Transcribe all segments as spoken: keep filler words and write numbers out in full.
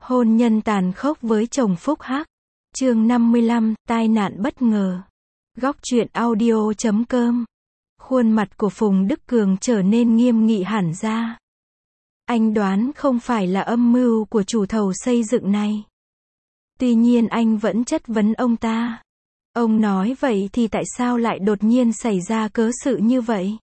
Hôn nhân tàn khốc với chồng phúc hắc. Chương năm mươi lăm, tai nạn bất ngờ. Góc truyện audio chấm com. Khuôn mặt của Phùng Đức Cường trở nên nghiêm nghị hẳn ra. Anh đoán không phải là âm mưu của chủ thầu xây dựng này. Tuy nhiên anh vẫn chất vấn ông ta. Ông nói vậy thì tại sao lại đột nhiên xảy ra cớ sự như vậy?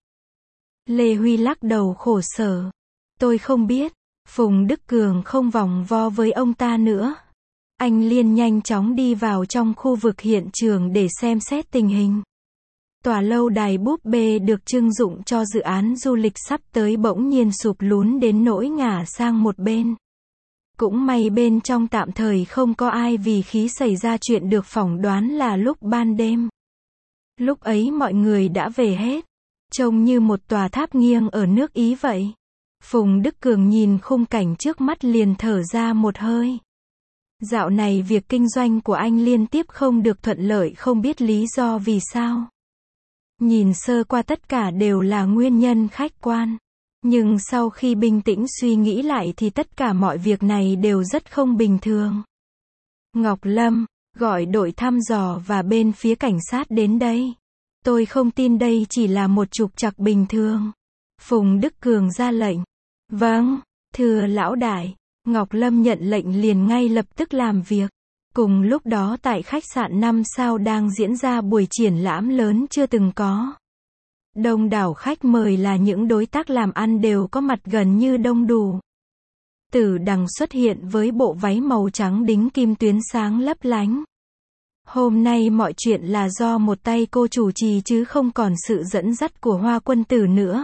Lê Huy lắc đầu khổ sở. Tôi không biết. Phùng Đức Cường không vòng vo với ông ta nữa. Anh liền nhanh chóng đi vào trong khu vực hiện trường để xem xét tình hình. Tòa lâu đài búp bê được trưng dụng cho dự án du lịch sắp tới bỗng nhiên sụp lún đến nỗi ngả sang một bên. Cũng may bên trong tạm thời không có ai vì khí xảy ra chuyện được phỏng đoán là lúc ban đêm. Lúc ấy mọi người đã về hết. Trông như một tòa tháp nghiêng ở nước Ý vậy. Phùng Đức Cường nhìn khung cảnh trước mắt liền thở ra một hơi. Dạo này việc kinh doanh của anh liên tiếp không được thuận lợi, không biết lý do vì sao. Nhìn sơ qua tất cả đều là nguyên nhân khách quan. Nhưng sau khi bình tĩnh suy nghĩ lại thì tất cả mọi việc này đều rất không bình thường. Ngọc Lâm, gọi đội thăm dò và bên phía cảnh sát đến đây. Tôi không tin đây chỉ là một trục trặc bình thường. Phùng Đức Cường ra lệnh. Vâng, thưa lão đại. Ngọc Lâm nhận lệnh liền ngay lập tức làm việc. Cùng lúc đó tại khách sạn năm sao đang diễn ra buổi triển lãm lớn chưa từng có. Đông đảo khách mời là những đối tác làm ăn đều có mặt gần như đông đủ. Tử Đằng xuất hiện với bộ váy màu trắng đính kim tuyến sáng lấp lánh. Hôm nay mọi chuyện là do một tay cô chủ trì chứ không còn sự dẫn dắt của Hoa Quân Tử nữa.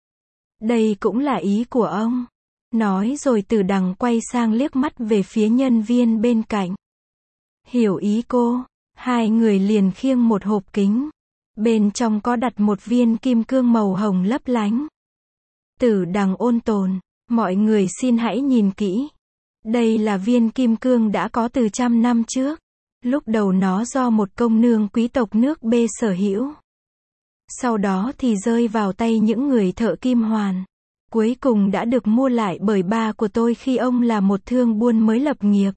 Đây cũng là ý của ông. Nói rồi Tử Đằng quay sang liếc mắt về phía nhân viên bên cạnh. Hiểu ý cô. Hai người liền khiêng một hộp kính. Bên trong có đặt một viên kim cương màu hồng lấp lánh. Tử Đằng ôn tồn. Mọi người xin hãy nhìn kỹ. Đây là viên kim cương đã có từ trăm năm trước. Lúc đầu nó do một công nương quý tộc nước B sở hữu. Sau đó thì rơi vào tay những người thợ kim hoàn. Cuối cùng đã được mua lại bởi ba của tôi khi ông là một thương buôn mới lập nghiệp.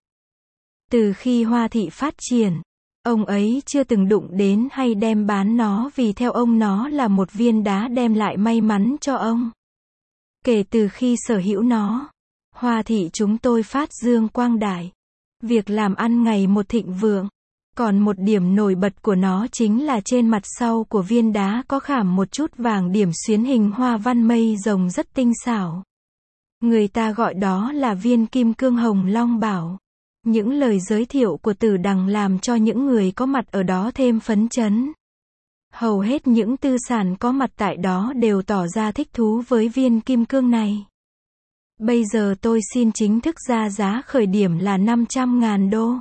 Từ khi Hoa thị phát triển, ông ấy chưa từng đụng đến hay đem bán nó vì theo ông nó là một viên đá đem lại may mắn cho ông. Kể từ khi sở hữu nó, Hoa thị chúng tôi phát dương quang đại. Việc làm ăn ngày một thịnh vượng. Còn một điểm nổi bật của nó chính là trên mặt sau của viên đá có khảm một chút vàng điểm xuyến hình hoa văn mây rồng rất tinh xảo. Người ta gọi đó là viên kim cương Hồng Long Bảo. Những lời giới thiệu của Tử Đằng làm cho những người có mặt ở đó thêm phấn chấn. Hầu hết những tư sản có mặt tại đó đều tỏ ra thích thú với viên kim cương này. Bây giờ tôi xin chính thức ra giá khởi điểm là năm trăm ngàn đô.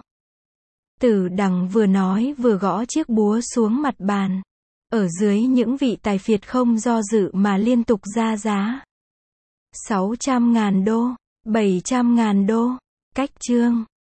Tử Đằng vừa nói vừa gõ chiếc búa xuống mặt bàn. Ở dưới những vị tài phiệt không do dự mà liên tục ra giá. sáu trăm ngàn đô, bảy trăm ngàn đô. Cách chương.